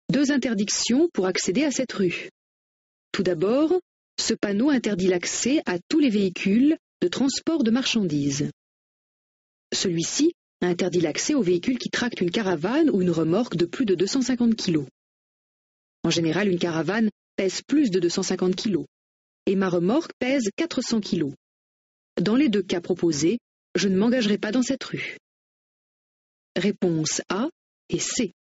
Deux interdictions pour accéder à cette rue. Tout d'abord, ce panneau interdit l'accès à tous les véhicules de transport de marchandises. Celui-ci interdit l'accès aux véhicules qui tractent une caravane ou une remorque de plus de 250 kg. En général, une caravane pèse plus de 250 kg et ma remorque pèse 400 kg. Dans les deux cas proposés, je ne m'engagerai pas dans cette rue. Réponse A et C.